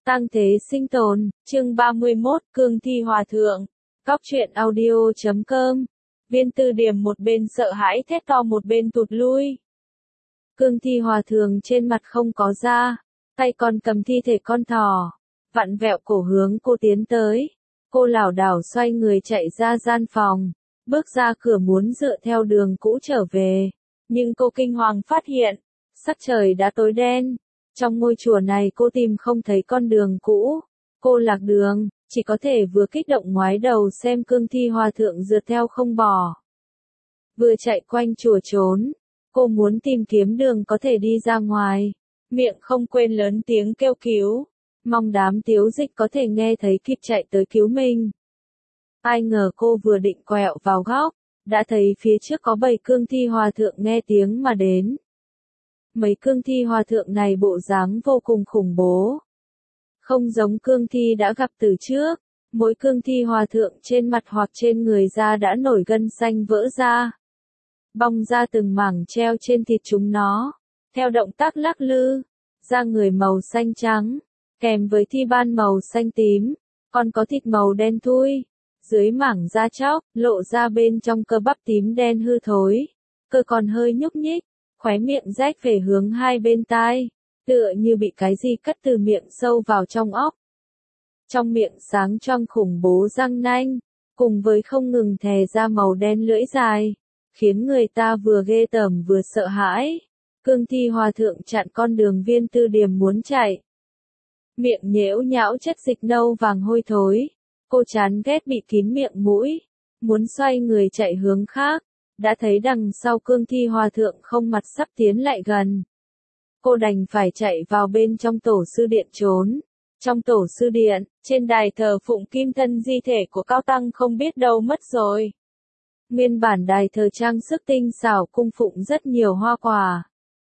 Tang thế sinh tồn, chương 31, Cương Thi Hòa Thượng. Góc truyện audio.com. Viên Tư Điềm một bên sợ hãi thét to một bên tụt lui. Cương Thi Hòa Thượng trên mặt không có da, tay còn cầm thi thể con thỏ, vặn vẹo cổ hướng cô tiến tới. Cô lảo đảo xoay người chạy ra gian phòng, bước ra cửa muốn dựa theo đường cũ trở về. Nhưng cô kinh hoàng phát hiện, sắc trời đã tối đen. Trong ngôi chùa này cô tìm không thấy con đường cũ, cô lạc đường, chỉ có thể vừa kích động ngoái đầu xem Cương Thi Hòa Thượng rượt theo không bỏ. Vừa chạy quanh chùa trốn, cô muốn tìm kiếm đường có thể đi ra ngoài, miệng không quên lớn tiếng kêu cứu, mong đám Tiếu Dịch có thể nghe thấy kịp chạy tới cứu mình. Ai ngờ cô vừa định quẹo vào góc, đã thấy phía trước có bầy Cương Thi Hòa Thượng nghe tiếng mà đến. Mấy Cương Thi Hòa Thượng này bộ dáng vô cùng khủng bố. Không giống Cương Thi đã gặp từ trước, mỗi Cương Thi Hòa Thượng trên mặt hoặc trên người da đã nổi gân xanh vỡ ra. Bong ra từng mảng treo trên thịt chúng nó, theo động tác lắc lư, da người màu xanh trắng, kèm với thi ban màu xanh tím, còn có thịt màu đen thui. Dưới mảng da chóc, lộ ra bên trong cơ bắp tím đen hư thối, cơ còn hơi nhúc nhích. Khóe miệng rách về hướng hai bên tai, tựa như bị cái gì cắt từ miệng sâu vào trong óc. Trong miệng sáng choang khủng bố răng nanh, cùng với không ngừng thè ra màu đen lưỡi dài, khiến người ta vừa ghê tởm vừa sợ hãi. Cương Thi Hòa Thượng chặn con đường Viên Tư Điềm muốn chạy. Miệng nhễu nhão chất dịch nâu vàng hôi thối, cô chán ghét bị kín miệng mũi, muốn xoay người chạy hướng khác. Đã thấy đằng sau Cương Thi Hòa Thượng không mặt sắp tiến lại gần. Cô đành phải chạy vào bên trong tổ sư điện trốn. Trong tổ sư điện, trên đài thờ phụng kim thân di thể của Cao Tăng không biết đâu mất rồi. Nguyên bản đài thờ trang sức tinh xảo cung phụng rất nhiều hoa quả.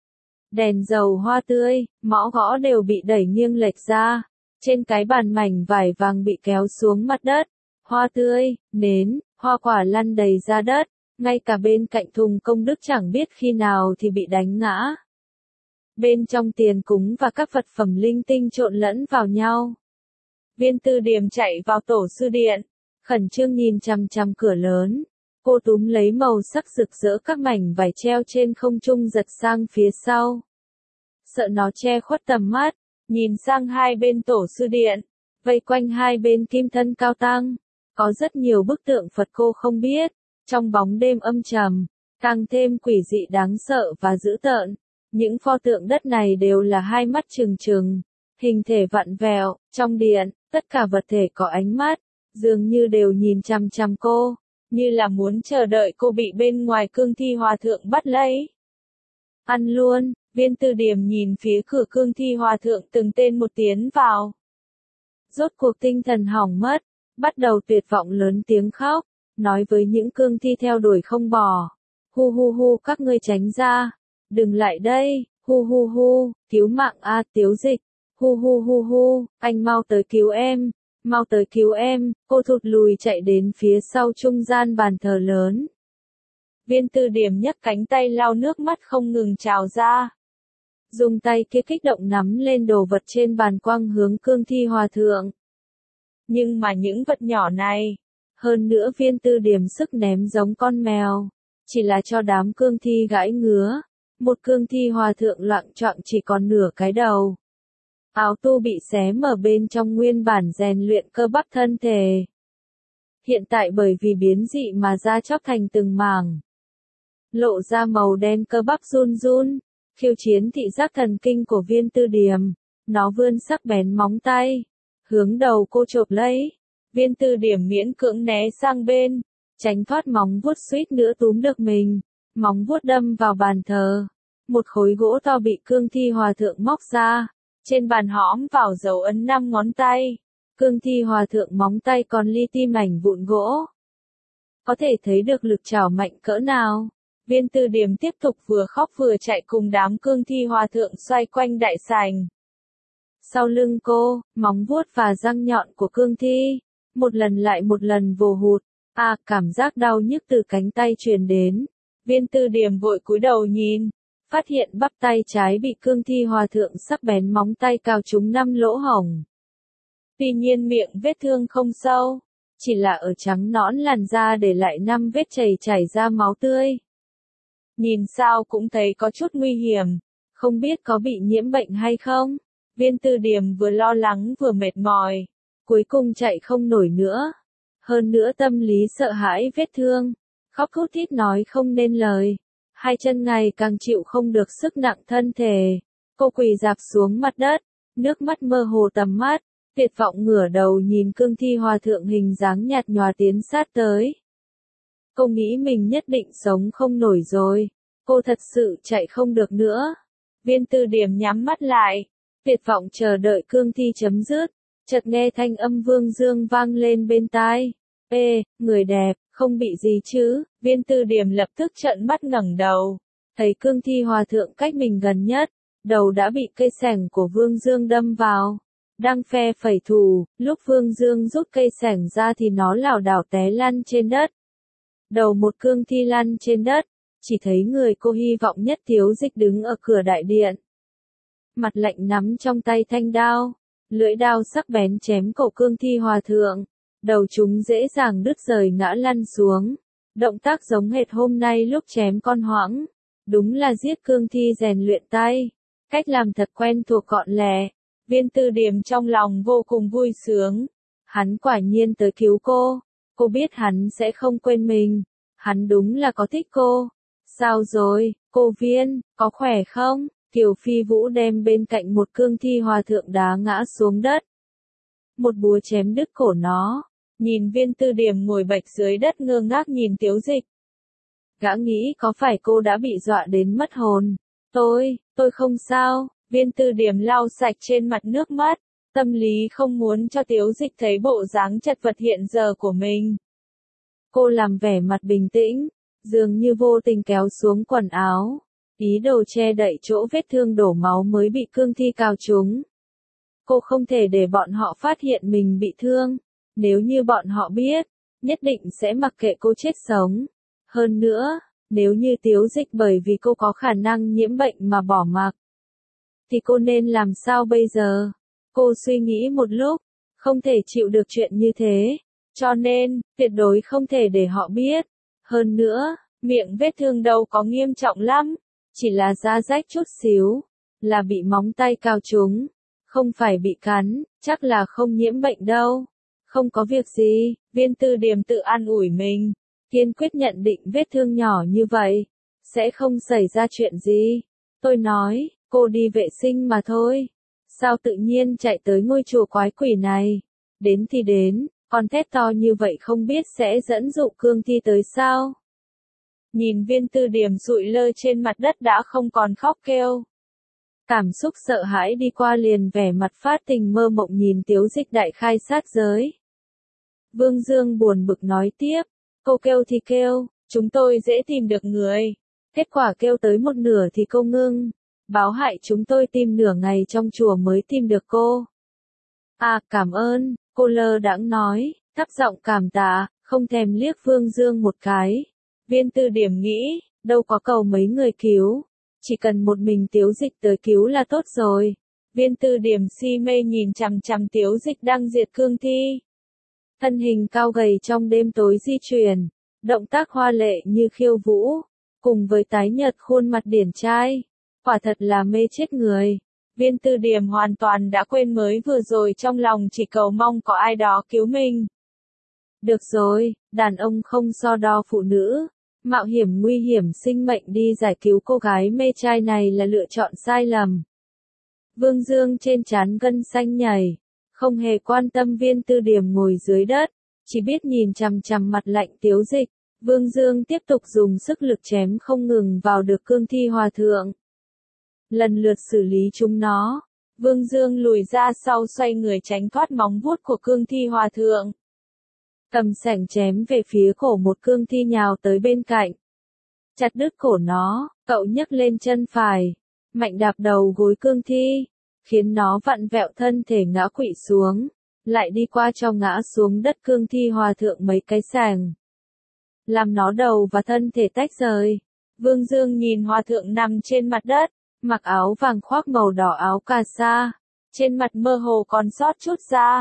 Đèn dầu hoa tươi, mõ gõ đều bị đẩy nghiêng lệch ra. Trên cái bàn mảnh vải vàng bị kéo xuống mặt đất. Hoa tươi, nến, hoa quả lăn đầy ra đất. Ngay cả bên cạnh thùng công đức chẳng biết khi nào thì bị đánh ngã. Bên trong tiền cúng và các vật phẩm linh tinh trộn lẫn vào nhau. Viên Tư Điềm chạy vào tổ sư điện, khẩn trương nhìn chằm chằm cửa lớn. Cô túm lấy màu sắc rực rỡ các mảnh vải treo trên không trung giật sang phía sau. Sợ nó che khuất tầm mắt, nhìn sang hai bên tổ sư điện, vây quanh hai bên kim thân Cao Tăng. Có rất nhiều bức tượng Phật cô không biết. Trong bóng đêm âm trầm, càng thêm quỷ dị đáng sợ và dữ tợn. Những pho tượng đất này đều là hai mắt trừng trừng, hình thể vặn vẹo. Trong điện, tất cả vật thể có ánh mắt, dường như đều nhìn chằm chằm cô, như là muốn chờ đợi cô bị bên ngoài Cương Thi Hòa Thượng bắt lấy. Ăn luôn, Viên Tư Điềm nhìn phía cửa Cương Thi Hòa Thượng từng tên một tiến vào. Rốt cuộc tinh thần hỏng mất, bắt đầu tuyệt vọng lớn tiếng khóc. Nói với những Cương Thi theo đuổi không bỏ. Hu hu hu, các ngươi tránh ra. Đừng lại đây. Hu hu hu, cứu mạng a Tiếu Dịch. Hu hu hu hu, anh mau tới cứu em. Mau tới cứu em. Cô thụt lùi chạy đến phía sau trung gian bàn thờ lớn. Viên Tư Điềm nhấc cánh tay lau nước mắt không ngừng trào ra. Dùng tay kia kích động nắm lên đồ vật trên bàn quăng hướng Cương Thi Hòa Thượng. Nhưng mà những vật nhỏ này, hơn nữa Viên Tư Điềm sức ném giống con mèo, chỉ là cho đám Cương Thi gãi ngứa. Một Cương Thi Hòa Thượng loạng choạng chỉ còn nửa cái đầu. Áo tu bị xé mở bên trong nguyên bản rèn luyện cơ bắp thân thể. Hiện tại bởi vì biến dị mà da chóc thành từng mảng. Lộ ra màu đen cơ bắp run run, khiêu chiến thị giác thần kinh của Viên Tư Điềm. Nó vươn sắc bén móng tay, hướng đầu cô chộp lấy. Viên Tư Điềm miễn cưỡng né sang bên, tránh thoát móng vuốt suýt nữa túm được mình. Móng vuốt đâm vào bàn thờ. Một khối gỗ to bị Cương Thi Hòa Thượng móc ra. Trên bàn hõm vào dấu ấn 5 ngón tay. Cương Thi Hòa Thượng móng tay còn li ti mảnh vụn gỗ. Có thể thấy được lực trảo mạnh cỡ nào. Viên Tư Điềm tiếp tục vừa khóc vừa chạy cùng đám Cương Thi Hòa Thượng xoay quanh đại sảnh. Sau lưng cô, móng vuốt và răng nhọn của Cương Thi, một lần lại một lần vồ hụt. Cảm giác đau nhức từ cánh tay truyền đến. Viên Tư Điềm vội cúi đầu nhìn, phát hiện bắp tay trái bị Cương Thi Hòa Thượng sắc bén móng tay cào trúng 5 lỗ hổng. Tuy nhiên miệng vết thương không sâu, chỉ là ở trắng nõn làn da để lại 5 vết chảy ra máu tươi. Nhìn sao cũng thấy có chút nguy hiểm, không biết có bị nhiễm bệnh hay không. Viên Tư Điềm vừa lo lắng vừa mệt mỏi, cuối cùng chạy không nổi nữa. Hơn nữa tâm lý sợ hãi vết thương, khóc thút thít nói không nên lời. Hai chân ngày càng chịu không được sức nặng thân thể. Cô quỳ rạp xuống mặt đất, nước mắt mơ hồ tầm mắt, tuyệt vọng ngửa đầu nhìn cương thi hòa thượng hình dáng nhạt nhòa tiến sát tới. Cô nghĩ mình nhất định sống không nổi rồi, cô thật sự chạy không được nữa. Viên Tư Điềm nhắm mắt lại, tuyệt vọng chờ đợi cương thi chấm dứt, chợt nghe thanh âm Vương Dương vang lên bên tai. Ê, người đẹp, không bị gì chứ? Viên Tư Điềm lập tức trợn mắt ngẩng đầu, thấy cương thi hòa thượng cách mình gần nhất, đầu đã bị cây xẻng của Vương Dương đâm vào. Đang phe phẩy thủ, lúc Vương Dương rút cây xẻng ra thì nó lảo đảo té lăn trên đất. Đầu một cương thi lăn trên đất, chỉ thấy người cô hy vọng nhất Tiếu Dịch đứng ở cửa đại điện. Mặt lạnh nắm trong tay thanh đao, lưỡi đao sắc bén chém cổ cương thi hòa thượng, đầu chúng dễ dàng đứt rời ngã lăn xuống. Động tác giống hệt hôm nay lúc chém con hoãng, đúng là giết cương thi rèn luyện tay, cách làm thật quen thuộc gọn lẹ. Viên Tư Điềm trong lòng vô cùng vui sướng, hắn quả nhiên tới cứu cô biết hắn sẽ không quên mình, hắn đúng là có thích cô. Sao rồi, cô Viên, có khỏe không? Kiều Phi Vũ đem bên cạnh một cương thi hòa thượng đá ngã xuống đất. Một búa chém đứt cổ nó, nhìn Viên Tư Điềm ngồi bạch dưới đất ngơ ngác nhìn Tiếu Dịch. Gã nghĩ có phải cô đã bị dọa đến mất hồn. Tôi không sao. Viên Tư Điềm lau sạch trên mặt nước mắt, tâm lý không muốn cho Tiếu Dịch thấy bộ dáng chật vật hiện giờ của mình. Cô làm vẻ mặt bình tĩnh, dường như vô tình kéo xuống quần áo, ý đồ che đậy chỗ vết thương đổ máu mới bị cương thi cào trúng. Cô không thể để bọn họ phát hiện mình bị thương, nếu như bọn họ biết, nhất định sẽ mặc kệ cô chết sống. Hơn nữa, nếu như Tiếu Dịch bởi vì cô có khả năng nhiễm bệnh mà bỏ mặc, thì cô nên làm sao bây giờ? Cô suy nghĩ một lúc, không thể chịu được chuyện như thế, cho nên, tuyệt đối không thể để họ biết. Hơn nữa, miệng vết thương đâu có nghiêm trọng lắm, chỉ là da rách chút xíu, là bị móng tay cào trúng, không phải bị cắn, chắc là không nhiễm bệnh đâu. Không có việc gì, Viên Tư Điềm tự an ủi mình, kiên quyết nhận định vết thương nhỏ như vậy, sẽ không xảy ra chuyện gì. Tôi nói, cô đi vệ sinh mà thôi. Sao tự nhiên chạy tới ngôi chùa quái quỷ này? Đến thì đến, con thét to như vậy không biết sẽ dẫn dụ cương thi tới sao? Nhìn Viên Tư Điềm sụi lơ trên mặt đất đã không còn khóc kêu. Cảm xúc sợ hãi đi qua liền vẻ mặt phát tình mơ mộng nhìn Tiếu Dịch đại khai sát giới. Vương Dương buồn bực nói tiếp, cô kêu thì kêu, chúng tôi dễ tìm được người. Kết quả kêu tới một nửa thì cô ngưng, báo hại chúng tôi tìm nửa ngày trong chùa mới tìm được cô. À, cảm ơn, cô lơ đãng nói, thấp giọng cảm tạ, không thèm liếc Vương Dương một cái. Viên Tư Điềm nghĩ, đâu có cầu mấy người cứu, chỉ cần một mình Tiếu Dịch tới cứu là tốt rồi. Viên Tư Điềm si mê nhìn chằm chằm Tiếu Dịch đang diệt cương thi. Thân hình cao gầy trong đêm tối di chuyển, động tác hoa lệ như khiêu vũ, cùng với tái nhợt khuôn mặt điển trai, quả thật là mê chết người. Viên Tư Điềm hoàn toàn đã quên mới vừa rồi trong lòng chỉ cầu mong có ai đó cứu mình. Được rồi, đàn ông không so đo phụ nữ, mạo hiểm nguy hiểm sinh mệnh đi giải cứu cô gái mê trai này là lựa chọn sai lầm. Vương Dương trên trán gân xanh nhảy, không hề quan tâm Viên Tư Điềm ngồi dưới đất, chỉ biết nhìn chằm chằm mặt lạnh Tiếu Dịch. Vương Dương tiếp tục dùng sức lực chém không ngừng vào được cương thi hòa thượng. Lần lượt xử lý chúng nó, Vương Dương lùi ra sau xoay người tránh thoát móng vuốt của cương thi hòa thượng. Cầm xẻng chém về phía cổ một cương thi nhào tới bên cạnh. Chặt đứt cổ nó, cậu nhấc lên chân phải, mạnh đạp đầu gối cương thi, khiến nó vặn vẹo thân thể ngã quỵ xuống, lại đi qua cho ngã xuống đất cương thi hòa thượng mấy cái xẻng, làm nó đầu và thân thể tách rời. Vương Dương nhìn hòa thượng nằm trên mặt đất, mặc áo vàng khoác màu đỏ áo cà sa, trên mặt mơ hồ còn sót chút da,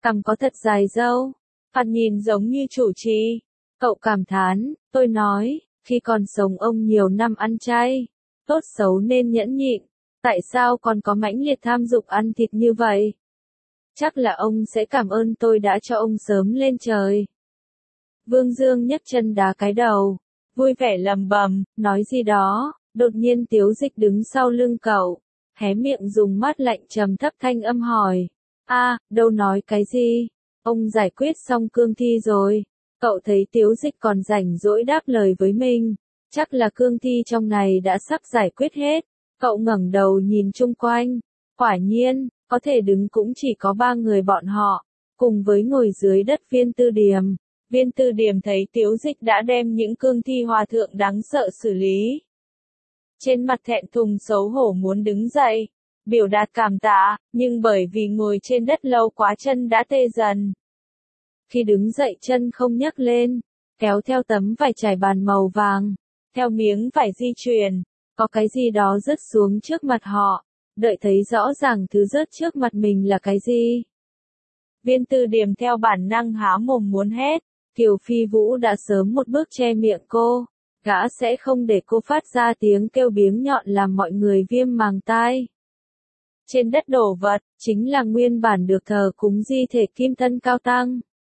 cằm có thật dài râu, thoạt nhìn giống như chủ trì. Cậu cảm thán, tôi nói, khi còn sống ông nhiều năm ăn chay, tốt xấu nên nhẫn nhịn, tại sao còn có mãnh liệt tham dục ăn thịt như vậy? Chắc là ông sẽ cảm ơn tôi đã cho ông sớm lên trời. Vương Dương nhấc chân đá cái đầu, vui vẻ lầm bầm, nói gì đó, đột nhiên Tiếu Dịch đứng sau lưng cậu, hé miệng dùng mắt lạnh trầm thấp thanh âm hỏi, đâu nói cái gì, ông giải quyết xong cương thi rồi, cậu thấy Tiếu Dịch còn rảnh rỗi đáp lời với mình, chắc là cương thi trong này đã sắp giải quyết hết, cậu ngẩng đầu nhìn chung quanh, quả nhiên, có thể đứng cũng chỉ có 3 người bọn họ, cùng với ngồi dưới đất Viên Tư Điềm. Viên Tư Điềm thấy Tiếu Dịch đã đem những cương thi hòa thượng đáng sợ xử lý. Trên mặt thẹn thùng xấu hổ muốn đứng dậy, biểu đạt cảm tạ, nhưng bởi vì ngồi trên đất lâu quá chân đã tê dần. Khi đứng dậy chân không nhấc lên, kéo theo tấm vải trải bàn màu vàng, theo miếng vải di chuyển, có cái gì đó rớt xuống trước mặt họ, đợi thấy rõ ràng thứ rớt trước mặt mình là cái gì. Viên Tư Điềm theo bản năng há mồm muốn hét, Kiều Phi Vũ đã sớm một bước che miệng cô, gã sẽ không để cô phát ra tiếng kêu biếng nhọn làm mọi người viêm màng tai. Trên đất đổ vật, chính là nguyên bản được thờ cúng di thể Kim Thân Cao Tăng.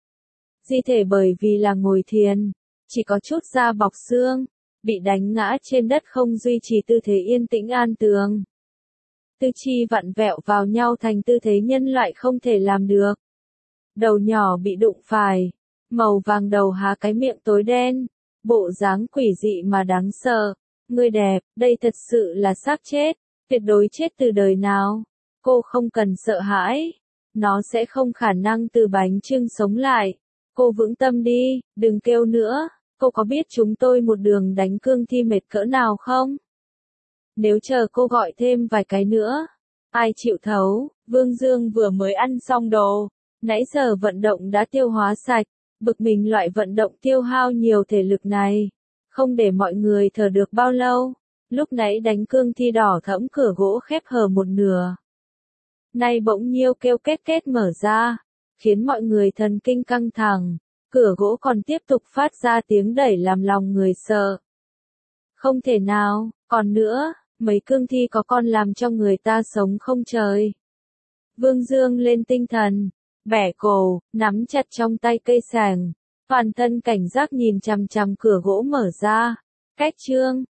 Di thể bởi vì là ngồi thiền, chỉ có chút da bọc xương, bị đánh ngã trên đất không duy trì tư thế yên tĩnh an tường. Tư chi vặn vẹo vào nhau thành tư thế nhân loại không thể làm được. Đầu nhỏ bị đụng phải, màu vàng đầu há cái miệng tối đen, bộ dáng quỷ dị mà đáng sợ. Người đẹp, đây thật sự là xác chết, tuyệt đối chết từ đời nào. Cô không cần sợ hãi, nó sẽ không khả năng từ bánh chưng sống lại. Cô vững tâm đi, đừng kêu nữa, cô có biết chúng tôi một đường đánh cương thi mệt cỡ nào không? Nếu chờ cô gọi thêm vài cái nữa, ai chịu thấu, Vương Dương vừa mới ăn xong đồ, nãy giờ vận động đã tiêu hóa sạch, bực mình loại vận động tiêu hao nhiều thể lực này, không để mọi người thở được bao lâu, lúc nãy đánh cương thi đỏ thẫm cửa gỗ khép hờ một nửa. Nay bỗng nhiêu kêu két két mở ra, khiến mọi người thần kinh căng thẳng, cửa gỗ còn tiếp tục phát ra tiếng đẩy làm lòng người sợ. Không thể nào, còn nữa, mấy cương thi có con làm cho người ta sống không trời. Vương Dương lên tinh thần, bẻ cổ, nắm chặt trong tay cây sàng, toàn thân cảnh giác nhìn chằm chằm cửa gỗ mở ra. Cách chương